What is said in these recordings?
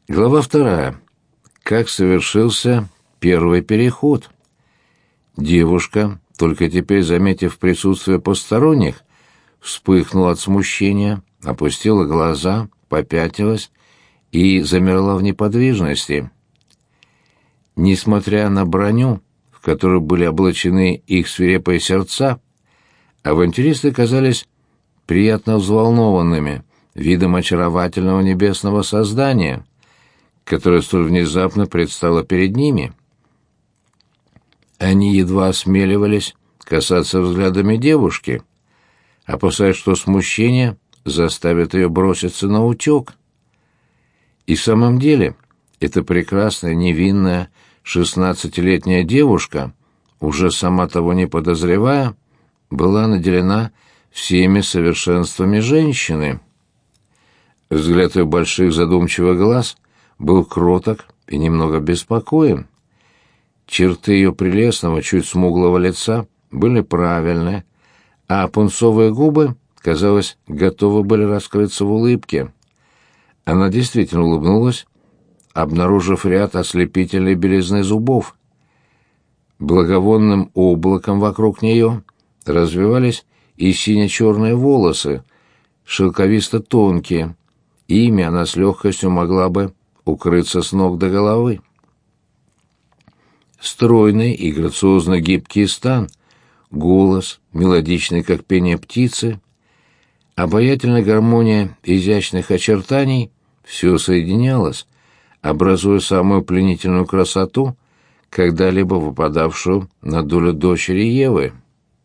Глава 2. Как совершился первый переход. Девушка, только теперь заметив присутствие посторонних, вспыхнула от смущения, опустила глаза, попятилась и замерла в неподвижности. Несмотря на броню, в которую были облачены их свирепые сердца, авантюристы казались приятно взволнованными видом очаровательного небесного создания, которое столь внезапно предстало перед ними. Они едва осмеливались касаться взглядами девушки, опасаясь, что смущение заставит ее броситься на утек. И в самом деле эта прекрасная, невинная, 16-летняя девушка, уже сама того не подозревая, была наделена всеми совершенствами женщины. Взгляд ее больших задумчивых глаз был кроток и немного беспокоен. Черты ее прелестного, чуть смуглого лица были правильны, а пунцовые губы, казалось, готовы были раскрыться в улыбке. Она действительно улыбнулась, обнаружив ряд ослепительной белизны зубов. Благовонным облаком вокруг нее развивались и сине-черные волосы, шелковисто-тонкие, ими она с легкостью могла бы укрыться с ног до головы. Стройный и грациозно гибкий стан, голос, мелодичный, как пение птицы, обаятельная гармония изящных очертаний — все соединялось, образуя самую пленительную красоту, когда-либо выпадавшую на долю дочери Евы.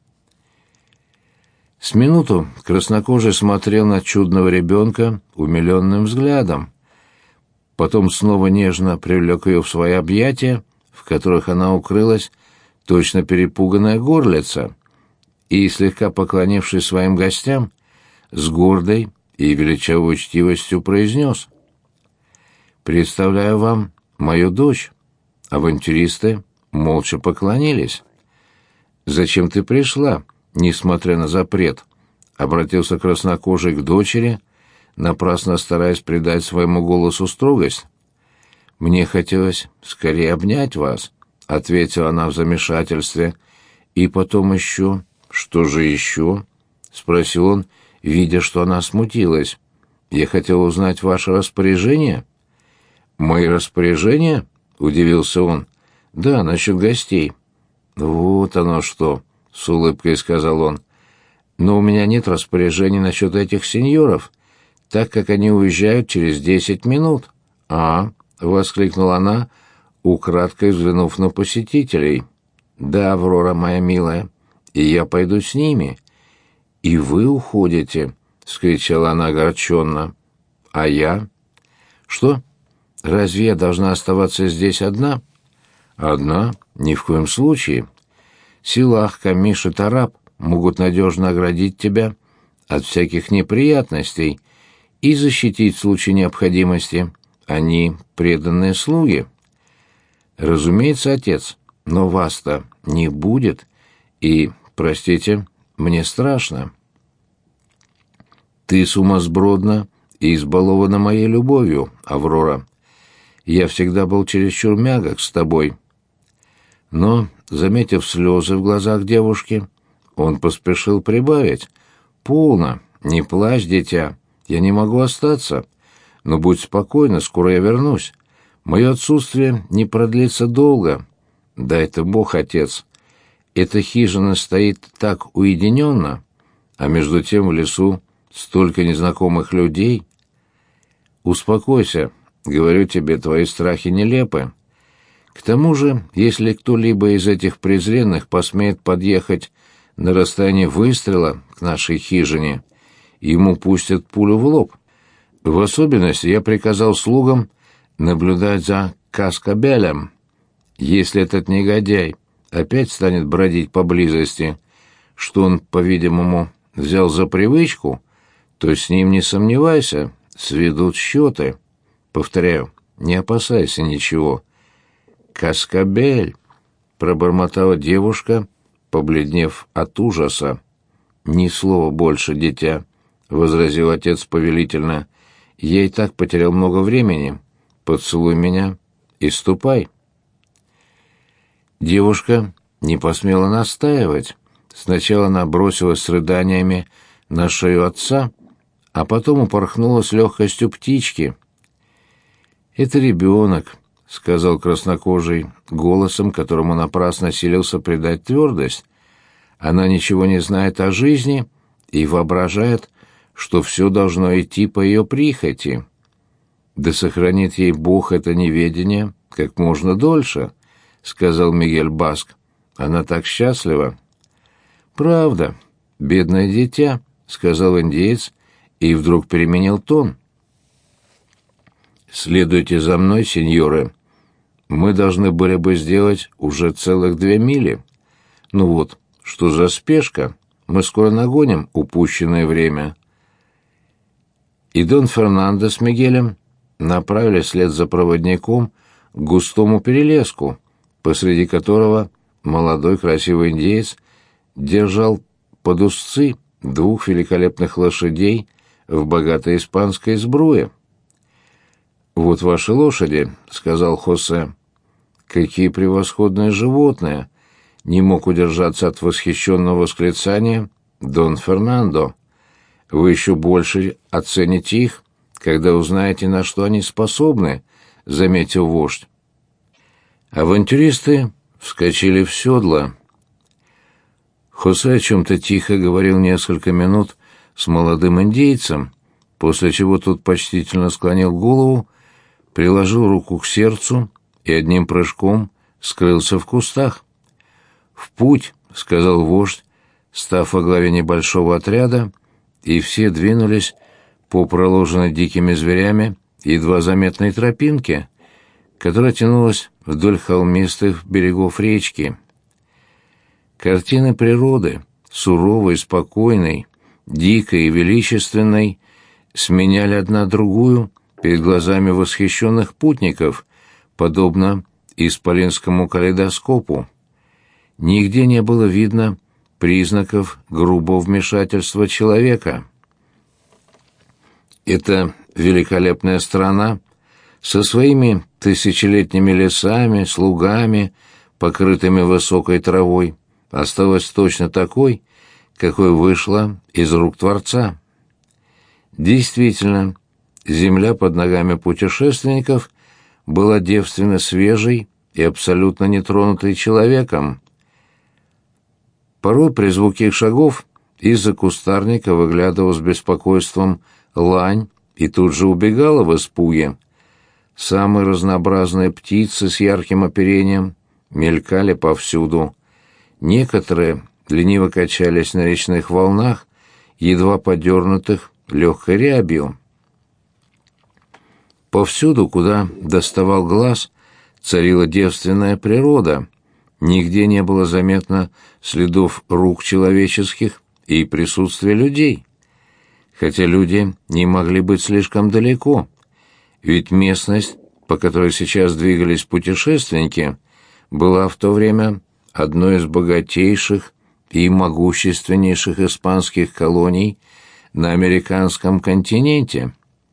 С минуту краснокожий смотрел на чудного ребенка умиленным взглядом, потом снова нежно привлек ее в свои объятия, в которых она укрылась, точно перепуганная горлица, и, слегка поклонившись своим гостям, с гордой и величавой учтивостью произнес: «Представляю вам мою дочь». Авантюристы молча поклонились. «Зачем ты пришла, несмотря на запрет?» — обратился краснокожий к дочери, напрасно стараясь придать своему голосу строгость. «Мне хотелось скорее обнять вас», — ответила она в замешательстве. «И потом еще...» «Что же еще?» — спросил он, видя, что она смутилась. «Я хотел узнать ваше распоряжение». «Мои распоряжения?» — удивился он. «Да, насчет гостей». «Вот оно что», — с улыбкой сказал он. «Но у меня нет распоряжений насчет этих сеньоров, так как они уезжают через 10 минут». «А?» — воскликнула она, украдкой взглянув на посетителей. «Да, Аврора, моя милая, и я пойду с ними». «И вы уходите?» — вскричала она огорченно. «А я?» «Что? Разве я должна оставаться здесь одна?» «Одна? Ни в коем случае. Силах, Камиш и Тараб могут надежно оградить тебя от всяких неприятностей и защитить в случае необходимости. Они преданные слуги». «Разумеется, отец, но вас-то не будет, и, простите, мне страшно». «Ты сумасбродна и избалована моей любовью, Аврора. Я всегда был чересчур мягок с тобой». Но, заметив слезы в глазах девушки, он поспешил прибавить: «Полно, не плачь, дитя, я не могу остаться. Но будь спокойна, скоро я вернусь. Мое отсутствие не продлится долго. Дай-то Бог, отец. Эта хижина стоит так уединенно, а между тем в лесу столько незнакомых людей. Успокойся, говорю тебе, твои страхи нелепы. К тому же, если кто-либо из этих презренных посмеет подъехать на расстояние выстрела к нашей хижине, ему пустят пулю в лоб. В особенности я приказал слугам наблюдать за Каскабелем. Если этот негодяй опять станет бродить поблизости, что он, по-видимому, взял за привычку, то с ним, не сомневайся, сведут счеты. Повторяю, не опасайся ничего». «Каскабель!» — пробормотала девушка, побледнев от ужаса. «Ни слова больше, дитя», — возразил отец повелительно. «Я и так потерял много времени. поцелуй меня и ступай». Девушка не посмела настаивать. Сначала она бросилась с рыданиями на шею отца, а потом упорхнула с легкостью птички. «Это ребенок», — сказал краснокожий голосом, которому напрасно силился придать твердость. «Она ничего не знает о жизни и воображает, что все должно идти по ее прихоти. Да сохранит ей Бог это неведение как можно дольше», — сказал Мигель Баск. «Она так счастлива». «Правда, бедное дитя», — сказал индеец и вдруг переменил тон. «Следуйте за мной, сеньоры. Мы должны были бы сделать уже целых 2 мили. Ну вот, что за спешка? Мы скоро нагоним упущенное время». И Дон Фернандо с Мигелем направили вслед за проводником к густому перелеску, посреди которого молодой красивый индеец держал под узцы 2 великолепных лошадей в богатой испанской сбруе. «Вот ваши лошади», — сказал Хосе. «Какие превосходные животные!» — не мог удержаться от восхищенного восклицания Дон Фернандо. «Вы еще больше оцените их, когда узнаете, на что они способны», — заметил вождь. Авантюристы вскочили в седло. Хосе о чем-то тихо говорил несколько минут с молодым индейцем, после чего тот почтительно склонил голову, приложил руку к сердцу и одним прыжком скрылся в кустах. «В путь», — сказал вождь, став во главе небольшого отряда, и все двинулись по проложенной дикими зверями едва заметной тропинке, которая тянулась вдоль холмистых берегов речки. Картины природы, суровой, спокойной, дикой и величественной, сменяли одна другую перед глазами восхищенных путников, подобно исполинскому калейдоскопу. Нигде не было видно признаков грубого вмешательства человека. Эта великолепная страна со своими тысячелетними лесами, слугами, покрытыми высокой травой, осталась точно такой, какой вышла из рук Творца. Действительно, земля под ногами путешественников была девственно свежей и абсолютно нетронутой человеком. Порой при звуке их шагов из-за кустарника выглядывал с беспокойством лань и тут же убегала в испуге. Самые разнообразные птицы с ярким оперением мелькали повсюду. Некоторые лениво качались на речных волнах, едва подернутых легкой рябью. Повсюду, куда доставал глаз, царила девственная природа. Нигде не было заметно следов рук человеческих и присутствия людей. Хотя люди не могли быть слишком далеко, ведь местность, по которой сейчас двигались путешественники, была в то время одной из богатейших и могущественнейших испанских колоний на американском континенте.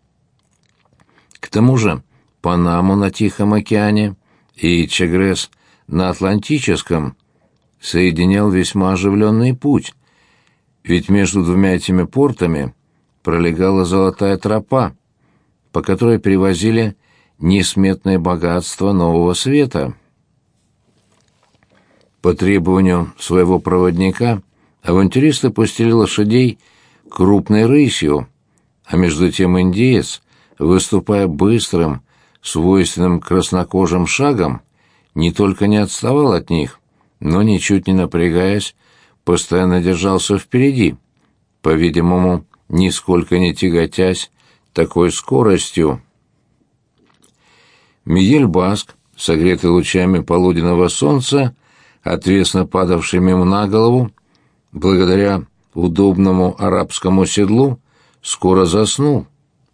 К тому же Панаму на Тихом океане и Чагрес на Атлантическом соединял весьма оживленный путь, ведь между 2 этими портами пролегала золотая тропа, по которой привозили несметное богатство Нового Света. По требованию своего проводника авантюристы пустили лошадей крупной рысью, а между тем индеец, выступая быстрым, свойственным краснокожим шагом, не только не отставал от них, но, ничуть не напрягаясь, постоянно держался впереди, по-видимому, нисколько не тяготясь такой скоростью. Мигель Баск, согретый лучами полуденного солнца, отвесно падавшими ему на голову, благодаря удобному арабскому седлу, скоро заснул.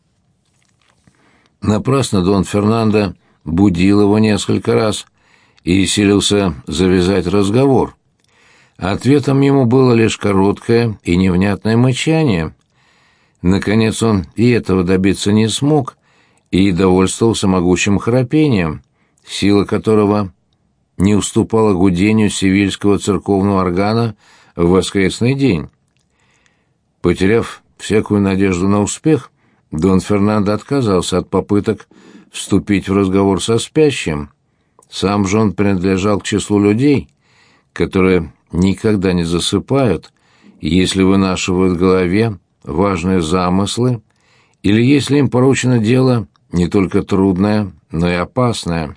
Напрасно Дон Фернандо будил его несколько раз и силился завязать разговор. Ответом ему было лишь короткое и невнятное мычание. Наконец он и этого добиться не смог и довольствовался могучим храпением, сила которого не уступала гудению севильского церковного органа в воскресный день. Потеряв всякую надежду на успех, Дон Фернандо отказался от попыток вступить в разговор со спящим. Сам же он принадлежал к числу людей, которые никогда не засыпают, если вынашивают в голове важные замыслы или если им поручено дело не только трудное, но и опасное.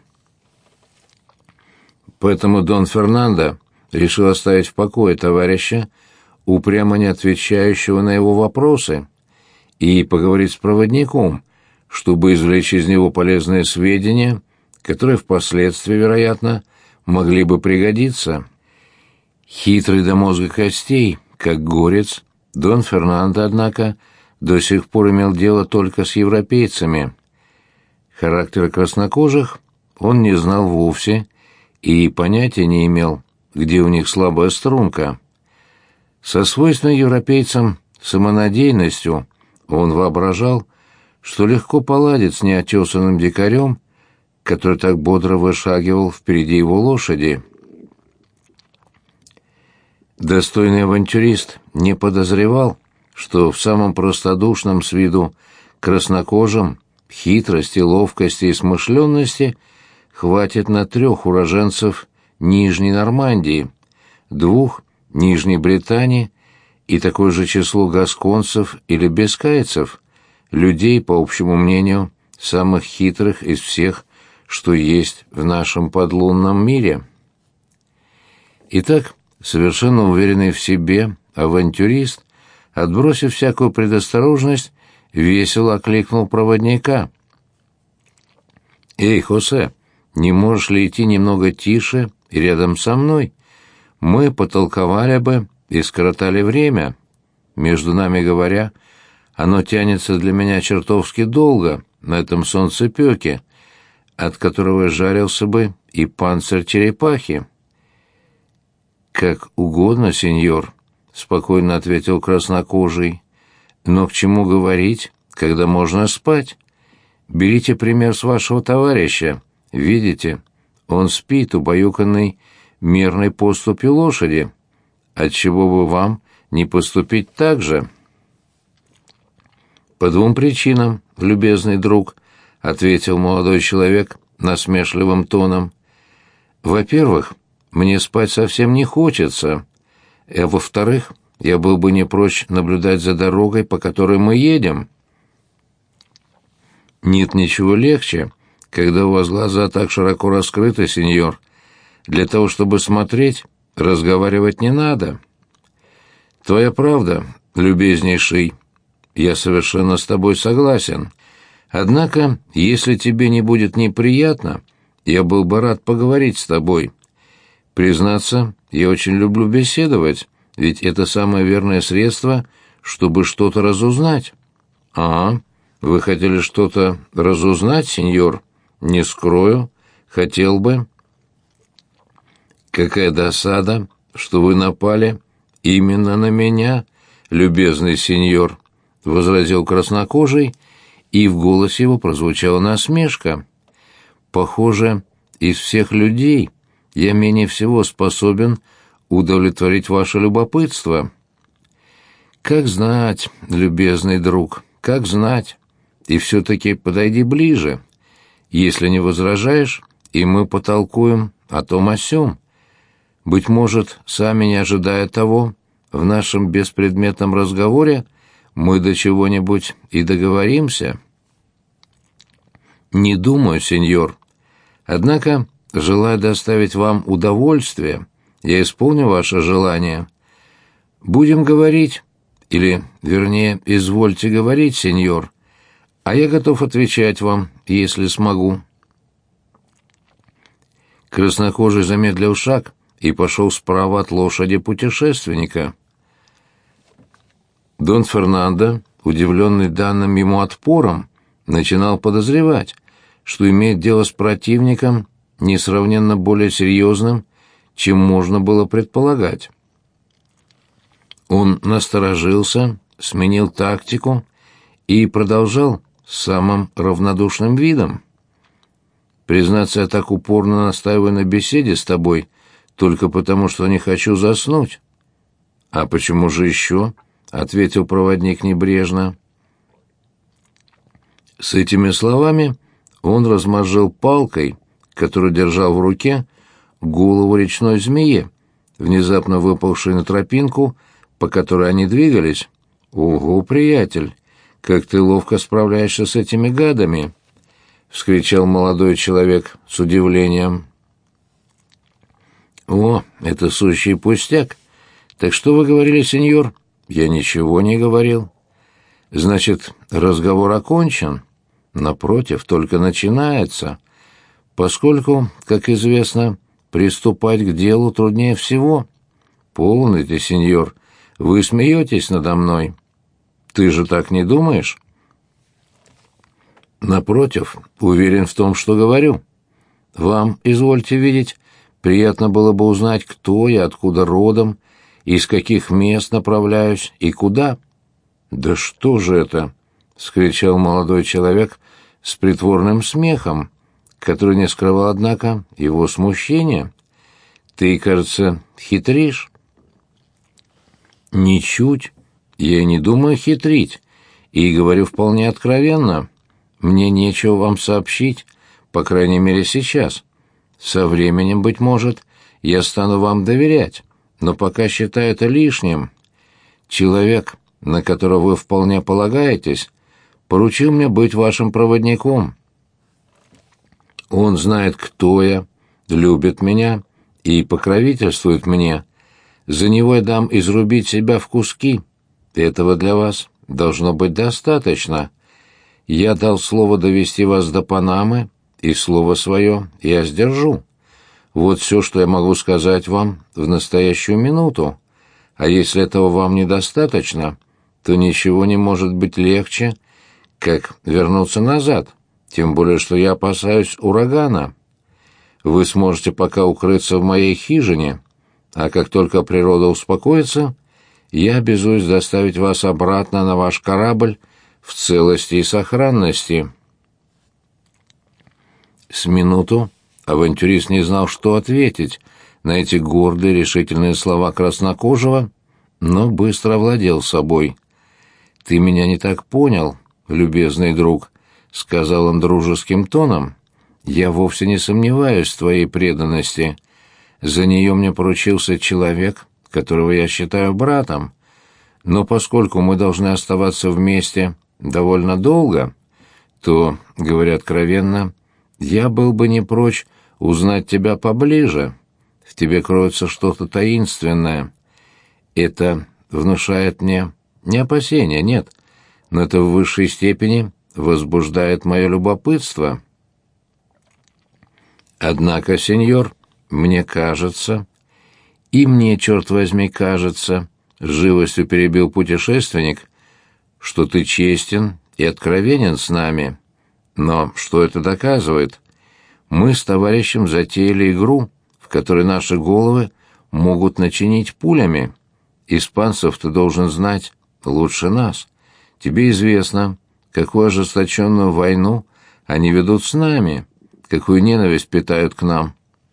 Поэтому Дон Фернандо решил оставить в покое товарища, упрямо не отвечающего на его вопросы, и поговорить с проводником, чтобы извлечь из него полезные сведения, которые впоследствии, вероятно, могли бы пригодиться. Хитрый до мозга костей, как горец, Дон Фернандо, однако, до сих пор имел дело только с европейцами. Характера краснокожих он не знал вовсе и понятия не имел, где у них слабая струнка. Со свойственной европейцам самонадеянностью он воображал, что легко поладит с неотесанным дикарем, который так бодро вышагивал впереди его лошади. Достойный авантюрист не подозревал, что в самом простодушном с виду краснокожем хитрости, ловкости и смышленности хватит на 3 уроженцев Нижней Нормандии, 2 Нижней Британии и такое же число гасконцев или бискайцев, людей, по общему мнению, самых хитрых из всех, что есть в нашем подлунном мире. Итак, совершенно уверенный в себе авантюрист, отбросив всякую предосторожность, весело окликнул проводника. «Эй, Хосе, не можешь ли идти немного тише и рядом со мной? Мы потолковали бы и скоротали время. Между нами говоря, оно тянется для меня чертовски долго на этом солнцепёке, от которого жарился бы и панцирь черепахи». «Как угодно, сеньор», — спокойно ответил краснокожий. «Но к чему говорить, когда можно спать? Берите пример с вашего товарища. Видите, он спит, убаюканный мерной поступью лошади. Отчего бы вам не поступить так же?» «По 2 причинам, любезный друг», — ответил молодой человек насмешливым тоном. «Во-первых, мне спать совсем не хочется, а во-вторых, я был бы не прочь наблюдать за дорогой, по которой мы едем». «Нет ничего легче, когда у вас глаза так широко раскрыты, сеньор. Для того, чтобы смотреть, разговаривать не надо». «Твоя правда, любезнейший. Я совершенно с тобой согласен. Однако, если тебе не будет неприятно, я был бы рад поговорить с тобой. Признаться, я очень люблю беседовать, ведь это самое верное средство, чтобы что-то разузнать». «А, вы хотели что-то разузнать, сеньор? Не скрою, хотел бы». «Какая досада, что вы напали именно на меня, любезный сеньор», — возразил краснокожий, и в голосе его прозвучала насмешка. «Похоже, из всех людей я менее всего способен удовлетворить ваше любопытство». «Как знать, любезный друг, как знать. И все-таки подойди ближе, если не возражаешь, и мы потолкуем о том о сём. Быть может, сами не ожидая того, в нашем беспредметном разговоре мы до чего-нибудь и договоримся». «Не думаю, сеньор. Однако, желая доставить вам удовольствие, я исполню ваше желание. Будем говорить, или, вернее, извольте говорить, сеньор, а я готов отвечать вам, если смогу». Краснокожий замедлил шаг и пошел справа от лошади путешественника. Дон Фернандо, удивленный данным ему отпором, начинал подозревать, что имеет дело с противником несравненно более серьезным, чем можно было предполагать. Он насторожился, сменил тактику и продолжал с самым равнодушным видом. Признаться, я так упорно настаиваю на беседе с тобой только потому, что не хочу заснуть. А почему же еще? — ответил проводник небрежно. С этими словами он размозжил палкой, которую держал в руке, голову речной змеи, внезапно выпавшей на тропинку, по которой они двигались. «Ого, приятель, как ты ловко справляешься с этими гадами!» — вскричал молодой человек с удивлением. «О, это сущий пустяк! Так что вы говорили, сеньор?» «Я ничего не говорил». «Значит, разговор окончен?» «Напротив, только начинается, поскольку, как известно, приступать к делу труднее всего». «Полноте, сеньор, вы смеетесь надо мной. Ты же так не думаешь?» «Напротив, уверен в том, что говорю. Вам, извольте видеть, приятно было бы узнать, кто я, откуда родом, из каких мест направляюсь и куда». «Да что же это?» — вскричал молодой человек с притворным смехом, который не скрывал, однако, его смущения. «Ты, кажется, хитришь». «Ничуть. Я и не думаю хитрить, и говорю вполне откровенно. Мне нечего вам сообщить, по крайней мере сейчас. Со временем, быть может, я стану вам доверять, но пока считаю это лишним. Человек, на которого вы вполне полагаетесь, поручил мне быть вашим проводником. Он знает, кто я, любит меня и покровительствует мне. За него я дам изрубить себя в куски. Этого для вас должно быть достаточно. Я дал слово довести вас до Панамы, и слово свое я сдержу. Вот все, что я могу сказать вам в настоящую минуту. А если этого вам недостаточно, то ничего не может быть легче, как вернуться назад, тем более что я опасаюсь урагана. Вы сможете пока укрыться в моей хижине, а как только природа успокоится, я обязуюсь доставить вас обратно на ваш корабль в целости и сохранности». С минуту авантюрист не знал, что ответить на эти гордые решительные слова краснокожего, но быстро овладел собой. «Ты меня не так понял, любезный друг», — сказал он дружеским тоном. «Я вовсе не сомневаюсь в твоей преданности. За нее мне поручился человек, которого я считаю братом. Но поскольку мы должны оставаться вместе довольно долго, то, говоря откровенно, я был бы не прочь узнать тебя поближе. В тебе кроется что-то таинственное. Это внушает мне не опасения, нет, но это в высшей степени возбуждает мое любопытство. Однако, сеньор, мне кажется, и мне, черт возьми, кажется, — с живостью перебил путешественник, — что ты честен и откровенен с нами. Но что это доказывает? Мы с товарищем затеяли игру, в которой наши головы могут начинить пулями. Испанцев ты должен знать лучше нас. Тебе известно, какую ожесточенную войну они ведут с нами, какую ненависть питают к нам.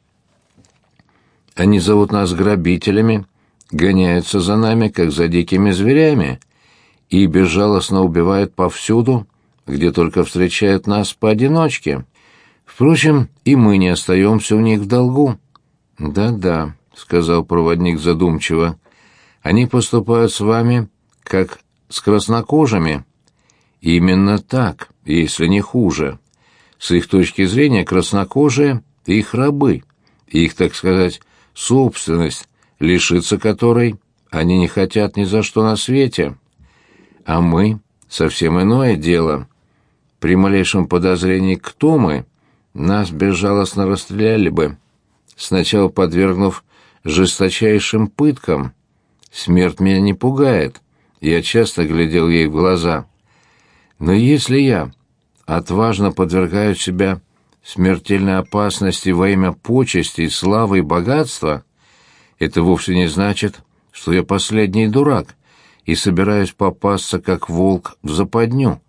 Они зовут нас грабителями, гоняются за нами, как за дикими зверями, и безжалостно убивают повсюду, где только встречают нас поодиночке. Впрочем, и мы не остаемся у них в долгу». «Да-да», — сказал проводник задумчиво, — «они поступают с вами, как с краснокожими». «Именно так, если не хуже. С их точки зрения краснокожие — их рабы, их, так сказать, собственность, лишиться которой они не хотят ни за что на свете. А мы — совсем иное дело. При малейшем подозрении, кто мы, нас безжалостно расстреляли бы, сначала подвергнув жесточайшим пыткам. Смерть меня не пугает, я часто глядел ей в глаза. Но если я отважно подвергаю себя смертельной опасности во имя почестей, славы и богатства, это вовсе не значит, что я последний дурак и собираюсь попасться, как волк, в западню,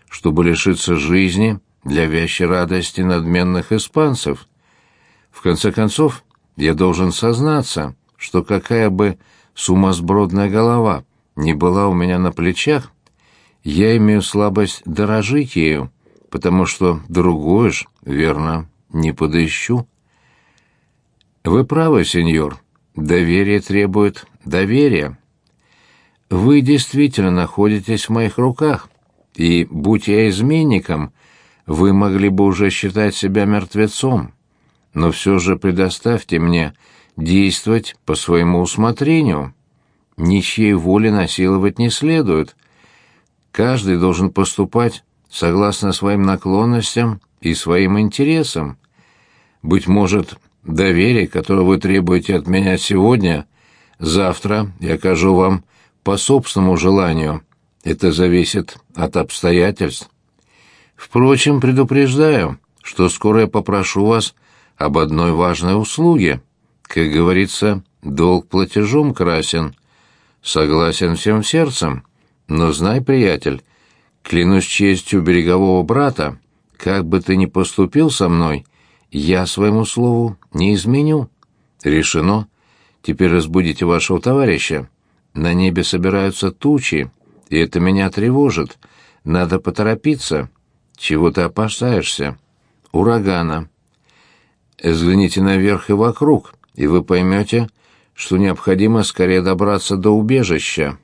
чтобы лишиться жизни для вящей радости надменных испанцев. В конце концов, я должен сознаться, что какая бы сумасбродная голова ни была у меня на плечах, я имею слабость дорожить ею, потому что другое ж, верно, не подыщу. Вы правы, сеньор. Доверие требует доверия. Вы действительно находитесь в моих руках, и, будь я изменником, вы могли бы уже считать себя мертвецом. Но все же предоставьте мне действовать по своему усмотрению. Ничьей воли насиловать не следует. Каждый должен поступать согласно своим наклонностям и своим интересам. Быть может, доверие, которое вы требуете от меня сегодня, завтра я окажу вам по собственному желанию. Это зависит от обстоятельств. Впрочем, предупреждаю, что скоро я попрошу вас об одной важной услуге. Как говорится, долг платежом красен. Согласен всем сердцем, но знай, приятель, клянусь честью берегового брата, как бы ты ни поступил со мной, я своему слову не изменю. Решено. Теперь разбудите вашего товарища. На небе собираются тучи, и это меня тревожит. Надо поторопиться. Чего ты опасаешься? Урагана. Взгляните наверх и вокруг, и вы поймете, что необходимо скорее добраться до убежища.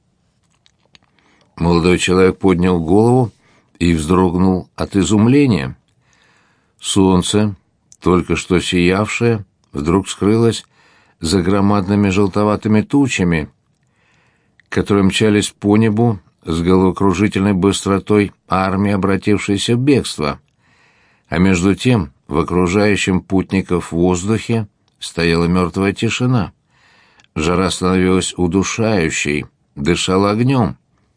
Молодой человек поднял голову и вздрогнул от изумления. Солнце, только что сиявшее, вдруг скрылось за громадными желтоватыми тучами, которые мчались по небу с головокружительной быстротой армии, обратившейся в бегство. А между тем в окружающем путников воздухе стояла мертвая тишина. Жара становилась удушающей, дышала огнем.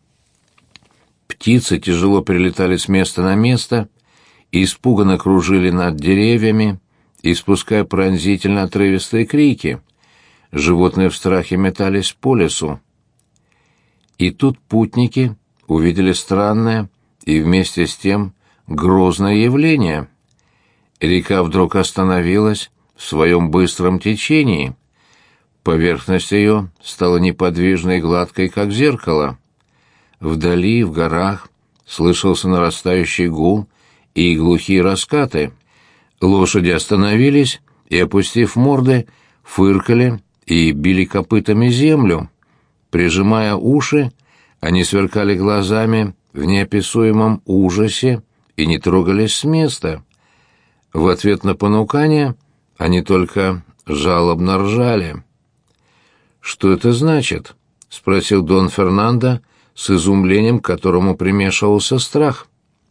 Птицы тяжело перелетали с места на место, испуганно кружили над деревьями, испуская пронзительно отрывистые крики. Животные в страхе метались по лесу. И тут путники увидели странное и вместе с тем грозное явление. Река вдруг остановилась в своем быстром течении. Поверхность ее стала неподвижной и гладкой, как зеркало. Вдали, в горах, слышался нарастающий гул и глухие раскаты. Лошади остановились и, опустив морды, фыркали и били копытами землю. Прижимая уши, они сверкали глазами в неописуемом ужасе и не трогались с места. В ответ на понукание они только жалобно ржали. «Что это значит?» — спросил Дон Фернандо с изумлением, к которому примешивался страх.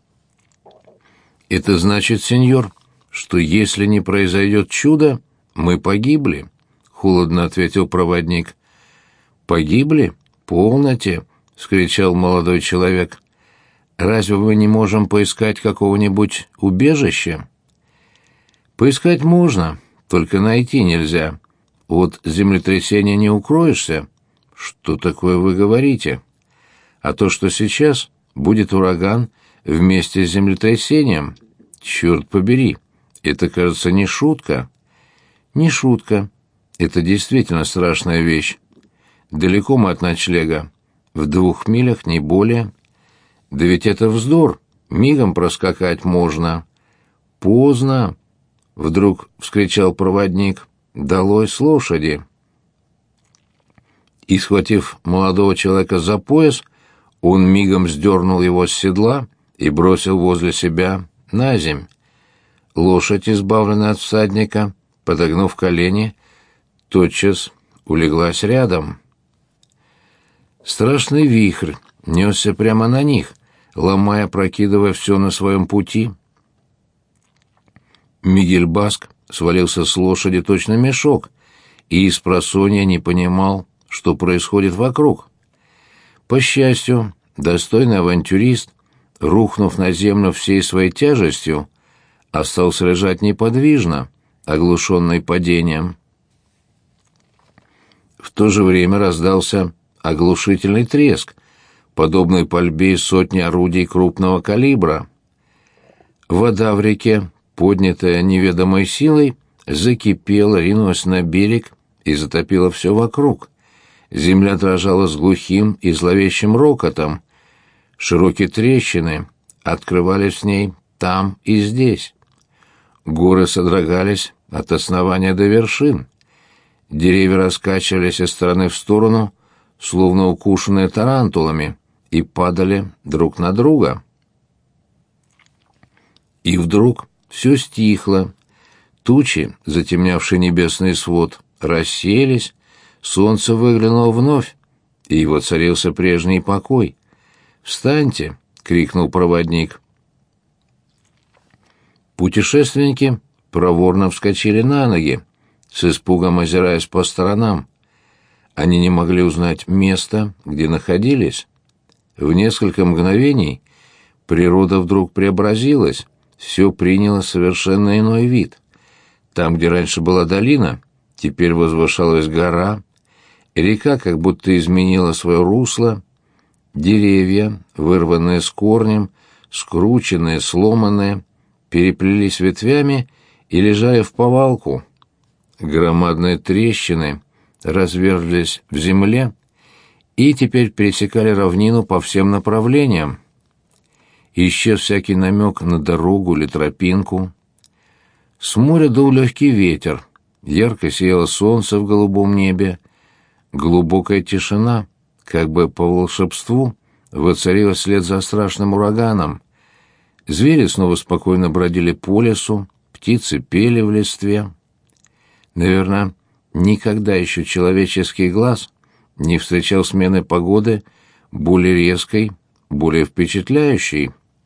«Это значит, сеньор, что если не произойдет чудо, мы погибли», — холодно ответил проводник. «Погибли? Полноте!» — вскричал молодой человек. «Разве мы не можем поискать какого-нибудь убежища?» «Поискать можно, только найти нельзя. От землетрясения не укроешься». «Что такое вы говорите?» «А то, что сейчас будет ураган вместе с землетрясением. Черт побери, это, кажется, не шутка». «Не шутка. Это действительно страшная вещь. Далеко мы от ночлега. В 2 милях, не более. Да ведь это вздор. Мигом проскакать можно». «Поздно!» — вдруг вскричал проводник. «Долой с лошади!» И, схватив молодого человека за пояс, он мигом сдернул его с седла и бросил возле себя на земь. Лошадь, избавленная от всадника, подогнув колени, тотчас улеглась рядом. Страшный вихрь несся прямо на них, ломая, прокидывая все на своем пути. Мигель Баск свалился с лошади точно мешок и спросонья не понимал, что происходит вокруг. По счастью, достойный авантюрист, рухнув на землю всей своей тяжестью, остался лежать неподвижно, оглушенный падением. В то же время раздался оглушительный треск, подобной пальбе из сотни орудий крупного калибра. Вода в реке, поднятая неведомой силой, закипела, ринулась на берег и затопила все вокруг. Земля дрожала с глухим и зловещим рокотом. Широкие трещины открывались в ней там и здесь. Горы содрогались от основания до вершин. Деревья раскачивались из стороны в сторону, словно укушенные тарантулами, и падали друг на друга. И вдруг все стихло. Тучи, затемнявшие небесный свод, рассеялись, солнце выглянуло вновь, и воцарился прежний покой. «Встаньте!» — крикнул проводник. Путешественники проворно вскочили на ноги, с испугом озираясь по сторонам. Они не могли узнать место, где находились. В несколько мгновений природа вдруг преобразилась, все приняло совершенно иной вид. Там, где раньше была долина, теперь возвышалась гора, река как будто изменила свое русло, деревья, вырванные с корнем, скрученные, сломанные, переплелись ветвями и лежали в повалку. Громадные трещины разверзлись в земле и теперь пересекали равнину по всем направлениям. Исчез всякий намек на дорогу или тропинку. С моря дул легкий ветер, ярко сияло солнце в голубом небе. Глубокая тишина, как бы по волшебству, воцарилась вслед за страшным ураганом. Звери снова спокойно бродили по лесу, птицы пели в листве. Наверное, никогда еще человеческий глаз не встречал смены погоды более резкой, более впечатляющей.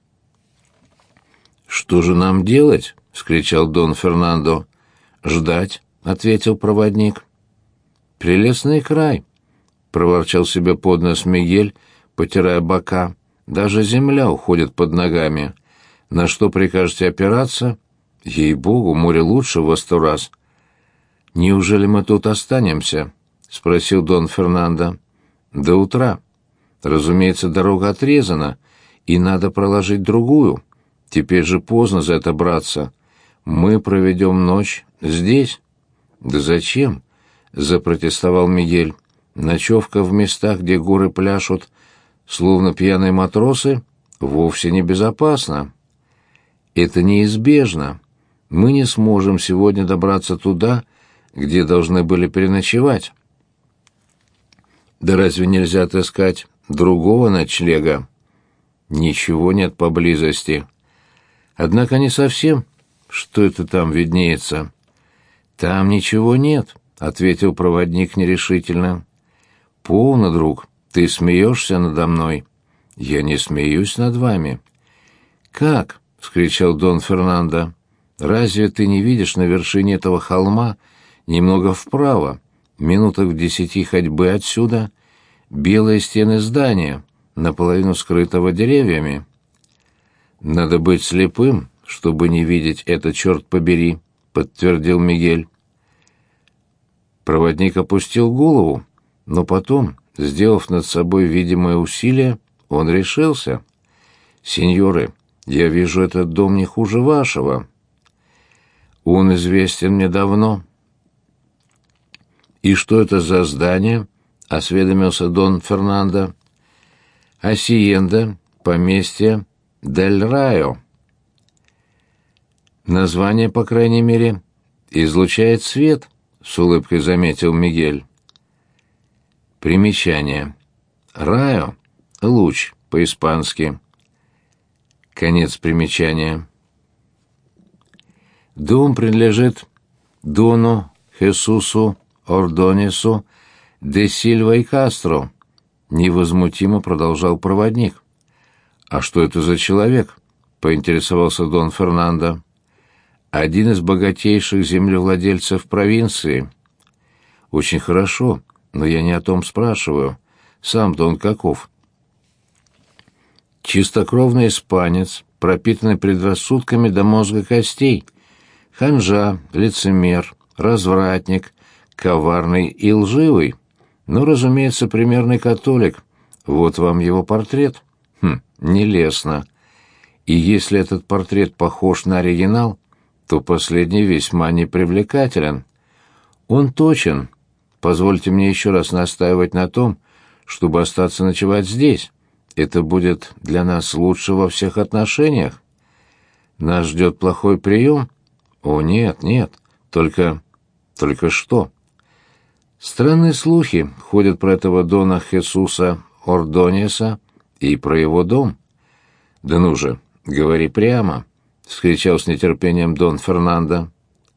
«Что же нам делать?» — вскричал Дон Фернандо. «Ждать», — ответил проводник. «Прелестный край», — проворчал себе под нос Мигель, потирая бока. «Даже земля уходит под ногами. На что прикажете опираться? Ей-богу, море лучше во 100 раз». «Неужели мы тут останемся?» — спросил Дон Фернандо. «До утра. Разумеется, дорога отрезана, и надо проложить другую. Теперь же поздно за это браться. Мы проведем ночь здесь». «Да зачем?» — запротестовал Мигель. «Ночевка в местах, где горы пляшут, словно пьяные матросы, вовсе не безопасна. Это неизбежно. Мы не сможем сегодня добраться туда, где должны были переночевать». «Да разве нельзя отыскать другого ночлега?» «Ничего нет поблизости. Однако не совсем. Что это там виднеется?» «Там ничего нет», — ответил проводник нерешительно. «Полно, друг, ты смеешься надо мной». «Я не смеюсь над вами». «Как?» — вскричал Дон Фернандо. «Разве ты не видишь на вершине этого холма, немного вправо, минутах в 10 ходьбы отсюда, белые стены здания, наполовину скрытого деревьями?» «Надо быть слепым, чтобы не видеть это, черт побери», — подтвердил Мигель. Проводник опустил голову, но потом, сделав над собой видимое усилие, он решился. «Сеньоры, я вижу этот дом не хуже вашего. Он известен мне давно». «И что это за здание?» — осведомился Дон Фернандо. «Асиенда, поместье Дель Райо». «Название, по крайней мере, излучает свет», — с улыбкой заметил Мигель. Примечание. «Райо» — луч по-испански. Конец примечания. Дом принадлежит Дону Хесусу Ордонесу де Сильва и Кастро, невозмутимо продолжал проводник. «А что это за человек?» — поинтересовался Дон Фернандо. «Один из богатейших землевладельцев провинции». «Очень хорошо, но я не о том спрашиваю. Сам-то он каков?» «Чистокровный испанец, пропитанный предрассудками до мозга костей, ханжа, лицемер, развратник, коварный и лживый, но, разумеется, примерный католик, Вот вам его портрет. Нелестно. И если этот портрет похож на оригинал, то последний весьма непривлекателен. Он точен. Позвольте мне еще раз настаивать на том, чтобы остаться ночевать здесь. Это будет для нас лучше во всех отношениях. Нас ждет плохой прием? О, нет, нет. Только что? Странные слухи ходят про этого дона Хесуса Ордонеса и про его дом. Да ну же, говори прямо, — вскричал с нетерпением Дон Фернандо.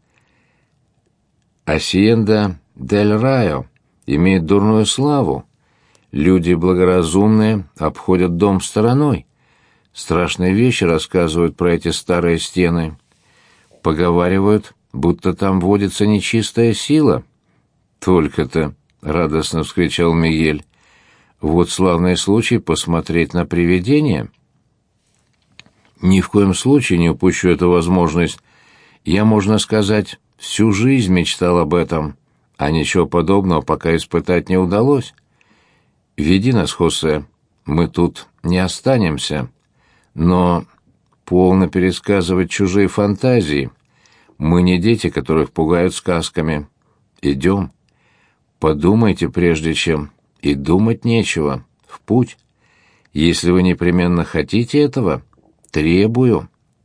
Асьенда дель Райо имеет дурную славу. Люди благоразумные обходят дом стороной. Страшные вещи рассказывают про эти старые стены. Поговаривают, будто там водится нечистая сила. Только-то, — радостно вскричал Мигель, — вот славный случай посмотреть на привидение. Ни в коем случае не упущу эту возможность. Я, можно сказать, всю жизнь мечтал об этом, а ничего подобного пока испытать не удалось. Веди нас, Хосе, мы тут не останемся. Но полно пересказывать чужие фантазии. Мы не дети, которых пугают сказками. Идем. Подумайте, прежде чем... И думать нечего. В путь. Если вы непременно хотите этого, требую.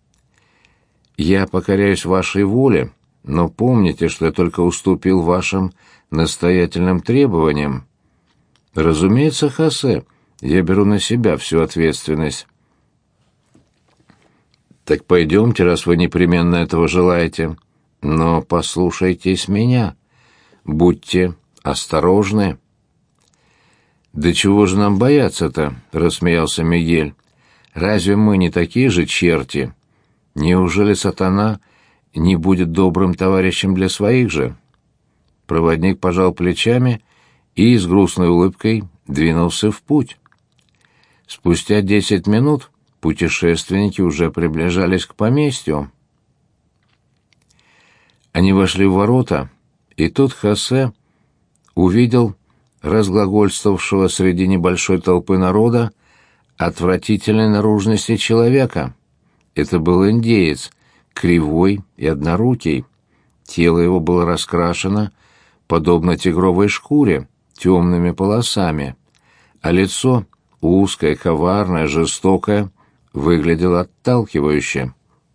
Я покоряюсь вашей воле, но помните, что я только уступил вашим настоятельным требованиям. Разумеется, Хосе, я беру на себя всю ответственность. Так пойдемте, раз вы непременно этого желаете. Но послушайтесь меня. Будьте осторожны. «Да чего же нам бояться-то?» — рассмеялся Мигель. «Разве мы не такие же черти? Неужели сатана не будет добрым товарищем для своих же?» Проводник пожал плечами и с грустной улыбкой двинулся в путь. Спустя 10 минут путешественники уже приближались к поместью. Они вошли в ворота, и тут Хосе увидел разглагольствовавшего среди небольшой толпы народа отвратительной наружности человека. Это был индеец, кривой и однорукий. Тело его было раскрашено, подобно тигровой шкуре, темными полосами, а лицо, узкое, коварное, жестокое, выглядело отталкивающе.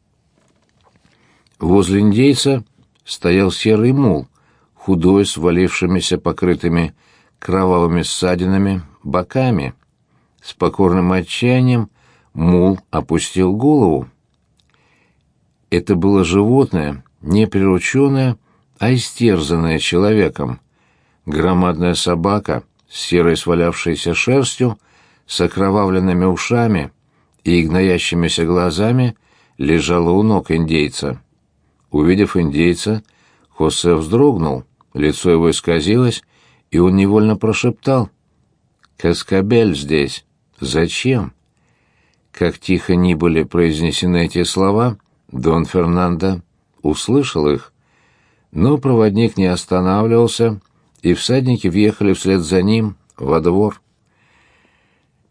Возле индейца стоял серый мул, худой, с валившимися покрытыми кровавыми ссадинами боками. С покорным отчаянием мул опустил голову. Это было животное, не прирученное, а истерзанное человеком. Громадная собака с серой свалявшейся шерстью, с окровавленными ушами и гноящимися глазами лежала у ног индейца. Увидев индейца, Хосе вздрогнул, лицо его исказилось, и он невольно прошептал: «Каскабель здесь. Зачем?» Как тихо ни были произнесены эти слова, Дон Фернандо услышал их. Но проводник не останавливался, и всадники въехали вслед за ним во двор.